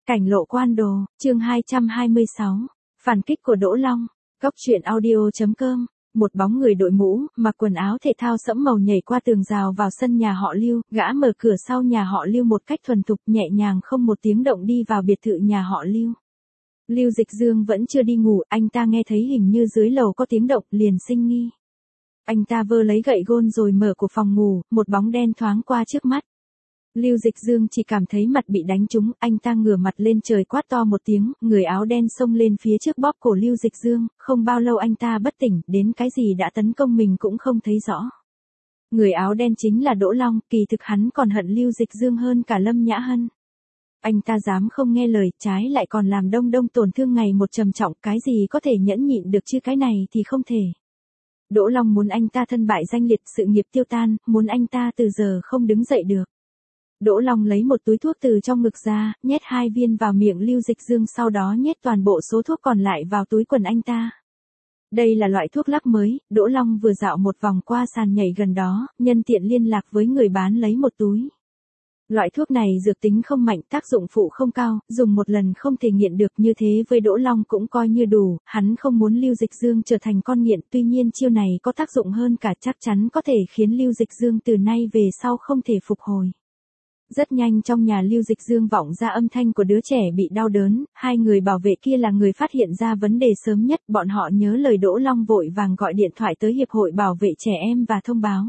Cảnh lộ quan đồ, chương 226. Phản kích của Đỗ Long. Góc truyện audio.com. Một bóng người đội mũ, mặc quần áo thể thao sẫm màu nhảy qua tường rào vào sân nhà họ Lưu, gã mở cửa sau nhà họ Lưu một cách thuần thục, nhẹ nhàng không một tiếng động đi vào biệt thự nhà họ Lưu. Lưu Dịch Dương vẫn chưa đi ngủ, anh ta nghe thấy hình như dưới lầu có tiếng động, liền sinh nghi. Anh ta vơ lấy gậy gôn rồi mở của phòng ngủ, một bóng đen thoáng qua trước mắt. Lưu Dịch Dương chỉ cảm thấy mặt bị đánh trúng, anh ta ngửa mặt lên trời quát to một tiếng, người áo đen xông lên phía trước bóp cổ Lưu Dịch Dương, không bao lâu anh ta bất tỉnh, đến cái gì đã tấn công mình cũng không thấy rõ. Người áo đen chính là Đỗ Long, kỳ thực hắn còn hận Lưu Dịch Dương hơn cả Lâm Nhã Hân. Anh ta dám không nghe lời, trái lại còn làm Đông Đông tổn thương ngày một trầm trọng, cái gì có thể nhẫn nhịn được chứ cái này thì không thể. Đỗ Long muốn anh ta thân bại danh liệt, sự nghiệp tiêu tan, muốn anh ta từ giờ không đứng dậy được. Đỗ Long lấy một túi thuốc từ trong ngực ra, nhét 2 viên vào miệng Lưu Dịch Dương, sau đó nhét toàn bộ số thuốc còn lại vào túi quần anh ta. Đây là loại thuốc lắc mới, Đỗ Long vừa dạo một vòng qua sàn nhảy gần đó, nhân tiện liên lạc với người bán lấy một túi. Loại thuốc này dược tính không mạnh, tác dụng phụ không cao, dùng một lần không thể nghiện được, như thế với Đỗ Long cũng coi như đủ, hắn không muốn Lưu Dịch Dương trở thành con nghiện, tuy nhiên chiêu này có tác dụng hơn cả, chắc chắn có thể khiến Lưu Dịch Dương từ nay về sau không thể phục hồi. Rất nhanh trong nhà Lưu Dịch Dương vọng ra âm thanh của đứa trẻ bị đau đớn, hai người bảo vệ kia là người phát hiện ra vấn đề sớm nhất, bọn họ nhớ lời Đỗ Long vội vàng gọi điện thoại tới Hiệp hội Bảo vệ Trẻ Em và thông báo.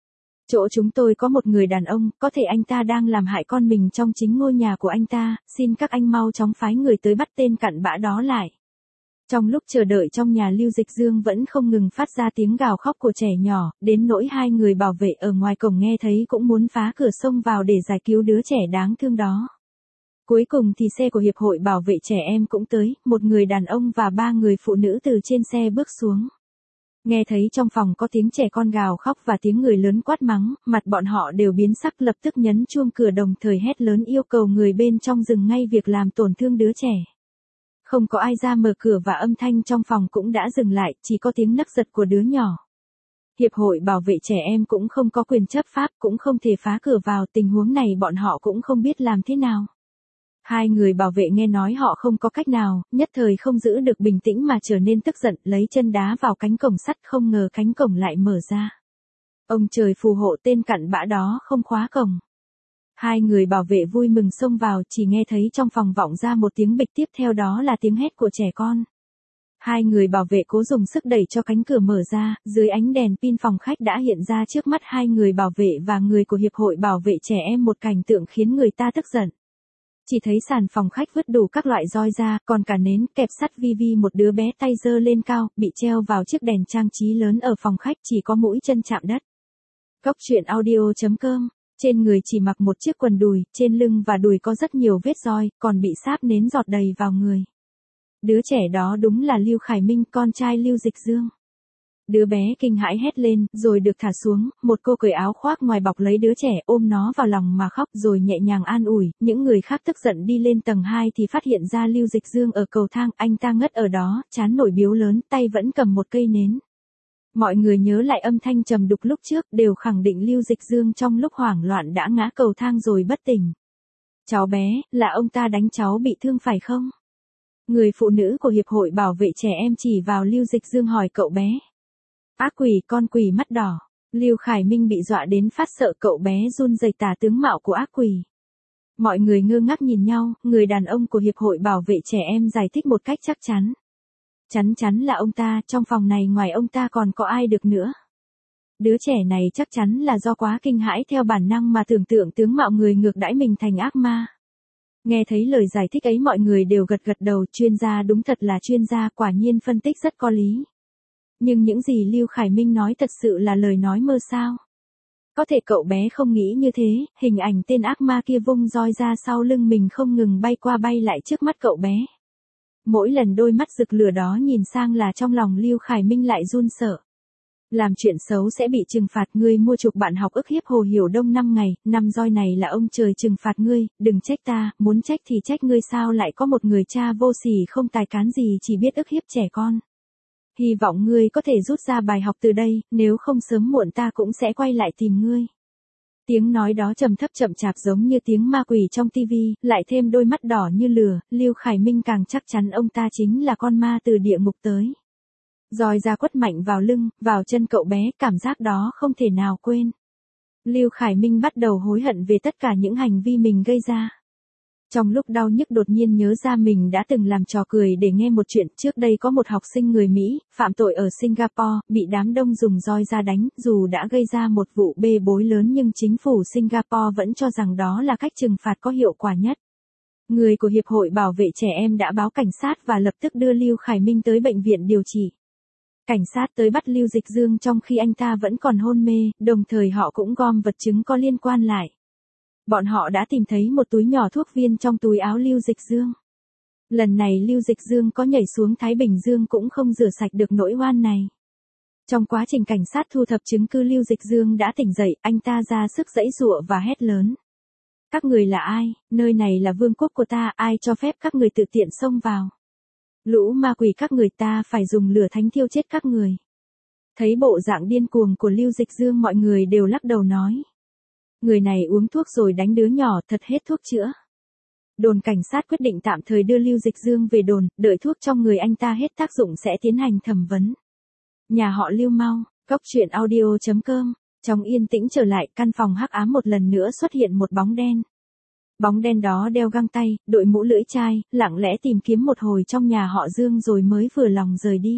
Chỗ chúng tôi có một người đàn ông, có thể anh ta đang làm hại con mình trong chính ngôi nhà của anh ta, xin các anh mau chóng phái người tới bắt tên cặn bã đó lại. Trong lúc chờ đợi trong nhà Lưu Dịch Dương vẫn không ngừng phát ra tiếng gào khóc của trẻ nhỏ, đến nỗi hai người bảo vệ ở ngoài cổng nghe thấy cũng muốn phá cửa xông vào để giải cứu đứa trẻ đáng thương đó. Cuối cùng thì xe của Hiệp hội Bảo vệ Trẻ Em cũng tới, một người đàn ông và 3 người phụ nữ từ trên xe bước xuống. Nghe thấy trong phòng có tiếng trẻ con gào khóc và tiếng người lớn quát mắng, mặt bọn họ đều biến sắc, lập tức nhấn chuông cửa đồng thời hét lớn yêu cầu người bên trong dừng ngay việc làm tổn thương đứa trẻ. Không có ai ra mở cửa và âm thanh trong phòng cũng đã dừng lại, chỉ có tiếng nấc giật của đứa nhỏ. Hiệp hội Bảo vệ Trẻ Em cũng không có quyền chấp pháp, cũng không thể phá cửa vào, tình huống này bọn họ cũng không biết làm thế nào. Hai người bảo vệ nghe nói họ không có cách nào, nhất thời không giữ được bình tĩnh mà trở nên tức giận, lấy chân đá vào cánh cổng sắt, không ngờ cánh cổng lại mở ra. Ông trời phù hộ, tên cặn bã đó không khóa cổng. Hai người bảo vệ vui mừng xông vào, chỉ nghe thấy trong phòng vọng ra một tiếng bịch, tiếp theo đó là tiếng hét của trẻ con. Hai người bảo vệ cố dùng sức đẩy cho cánh cửa mở ra, dưới ánh đèn pin phòng khách đã hiện ra trước mắt hai người bảo vệ và người của Hiệp hội Bảo vệ Trẻ Em một cảnh tượng khiến người ta tức giận. Chỉ thấy sàn phòng khách vứt đủ các loại roi ra, còn cả nến, kẹp sắt vi, một đứa bé tay giơ lên cao, bị treo vào chiếc đèn trang trí lớn ở phòng khách, chỉ có mũi chân chạm đất. Góc truyện audio.com. Trên người chỉ mặc một chiếc quần đùi, trên lưng và đùi có rất nhiều vết roi, còn bị sáp nến giọt đầy vào người. Đứa trẻ đó đúng là Lưu Khải Minh, con trai Lưu Dịch Dương. Đứa bé kinh hãi hét lên, rồi được thả xuống, một cô cởi áo khoác ngoài bọc lấy đứa trẻ, ôm nó vào lòng mà khóc rồi nhẹ nhàng an ủi. Những người khác tức giận đi lên tầng 2 thì phát hiện ra Lưu Dịch Dương ở cầu thang, anh ta ngất ở đó, trán nổi biếu lớn, tay vẫn cầm một cây nến. Mọi người nhớ lại âm thanh trầm đục lúc trước, đều khẳng định Lưu Dịch Dương trong lúc hoảng loạn đã ngã cầu thang rồi bất tỉnh. Cháu bé, là ông ta đánh cháu bị thương phải không? Người phụ nữ của Hiệp hội Bảo vệ Trẻ Em chỉ vào Lưu Dịch Dương hỏi cậu bé. Ác quỷ, con quỷ mắt đỏ. Lưu Khải Minh bị dọa đến phát sợ, cậu bé run rẩy tả tướng mạo của ác quỷ. Mọi người ngơ ngác nhìn nhau, người đàn ông của Hiệp hội Bảo vệ Trẻ Em giải thích một cách chắc chắn. Chắn chắn là ông ta, trong phòng này ngoài ông ta còn có ai được nữa. Đứa trẻ này chắc chắn là do quá kinh hãi theo bản năng mà tưởng tượng tướng mạo người ngược đãi mình thành ác ma. Nghe thấy lời giải thích ấy mọi người đều gật gật đầu, chuyên gia đúng thật là chuyên gia, quả nhiên phân tích rất có lý. Nhưng những gì Lưu Khải Minh nói thật sự là lời nói mơ sao? Có thể cậu bé không nghĩ như thế, hình ảnh tên ác ma kia vung roi ra sau lưng mình không ngừng bay qua bay lại trước mắt cậu bé. Mỗi lần đôi mắt rực lửa đó nhìn sang là trong lòng Lưu Khải Minh lại run sợ. Làm chuyện xấu sẽ bị trừng phạt, ngươi mua chuộc bạn học ức hiếp Hồ Hiểu Đông 5 ngày, 5 roi này là ông trời trừng phạt ngươi, đừng trách ta, muốn trách thì trách ngươi, sao lại có một người cha vô sỉ không tài cán gì chỉ biết ức hiếp trẻ con. Hy vọng ngươi có thể rút ra bài học từ đây, nếu không sớm muộn ta cũng sẽ quay lại tìm ngươi. Tiếng nói đó trầm thấp chậm chạp giống như tiếng ma quỷ trong tivi, lại thêm đôi mắt đỏ như lửa, Lưu Khải Minh càng chắc chắn ông ta chính là con ma từ địa ngục tới. Roi ra quất mạnh vào lưng, vào chân cậu bé, cảm giác đó không thể nào quên. Lưu Khải Minh bắt đầu hối hận về tất cả những hành vi mình gây ra. Trong lúc đau nhức đột nhiên nhớ ra mình đã từng làm trò cười để nghe một chuyện. Trước đây có một học sinh người Mỹ, phạm tội ở Singapore, bị đám đông dùng roi ra đánh. Dù đã gây ra một vụ bê bối lớn nhưng chính phủ Singapore vẫn cho rằng đó là cách trừng phạt có hiệu quả nhất. Người của Hiệp hội Bảo vệ Trẻ Em đã báo cảnh sát và lập tức đưa Lưu Khải Minh tới bệnh viện điều trị. Cảnh sát tới bắt Lưu Dịch Dương trong khi anh ta vẫn còn hôn mê, đồng thời họ cũng gom vật chứng có liên quan lại. Bọn họ đã tìm thấy một túi nhỏ thuốc viên trong túi áo Lưu Dịch Dương. Lần này Lưu Dịch Dương có nhảy xuống Thái Bình Dương cũng không rửa sạch được nỗi oan này. Trong quá trình cảnh sát thu thập chứng cứ, Lưu Dịch Dương đã tỉnh dậy, anh ta ra sức giãy giụa và hét lớn. Các người là ai? Nơi này là vương quốc của ta, ai cho phép các người tự tiện xông vào? Lũ ma quỷ các người, ta phải dùng lửa thánh thiêu chết các người. Thấy bộ dạng điên cuồng của Lưu Dịch Dương, mọi người đều lắc đầu nói. Người này uống thuốc rồi đánh đứa nhỏ, thật hết thuốc chữa. Đồn cảnh sát quyết định tạm thời đưa Lưu Dịch Dương về đồn, đợi thuốc trong người anh ta hết tác dụng sẽ tiến hành thẩm vấn. Nhà họ Lưu mau, goctruyện.audio.com. Trong yên tĩnh trở lại, căn phòng hắc ám một lần nữa xuất hiện một bóng đen. Bóng đen đó đeo găng tay, đội mũ lưỡi chai, lặng lẽ tìm kiếm một hồi trong nhà họ Dương rồi mới vừa lòng rời đi.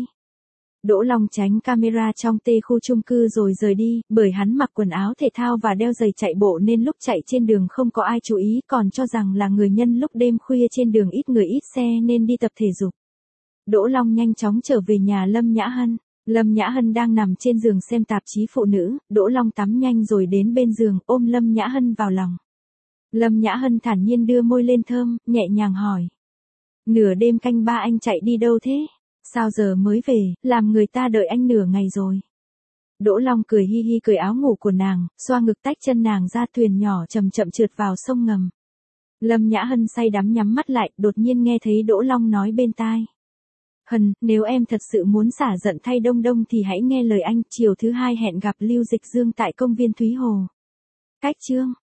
Đỗ Long tránh camera trong khu chung cư rồi rời đi, bởi hắn mặc quần áo thể thao và đeo giày chạy bộ nên lúc chạy trên đường không có ai chú ý, còn cho rằng là người nhân lúc đêm khuya trên đường ít người ít xe nên đi tập thể dục. Đỗ Long nhanh chóng trở về nhà Lâm Nhã Hân. Lâm Nhã Hân đang nằm trên giường xem tạp chí phụ nữ, Đỗ Long tắm nhanh rồi đến bên giường ôm Lâm Nhã Hân vào lòng. Lâm Nhã Hân thản nhiên đưa môi lên thơm, nhẹ nhàng hỏi. Nửa đêm canh ba anh chạy đi đâu thế? Sao giờ mới về, làm người ta đợi anh nửa ngày rồi. Đỗ Long cười hi hi cởi áo ngủ của nàng, xoa ngực tách chân nàng ra, thuyền nhỏ chậm chậm trượt vào sông ngầm. Lâm Nhã Hân say đắm nhắm mắt lại, đột nhiên nghe thấy Đỗ Long nói bên tai. Hân, nếu em thật sự muốn xả giận thay Đông Đông thì hãy nghe lời anh, chiều thứ hai hẹn gặp Lưu Dịch Dương tại công viên Thúy Hồ. Cách chương.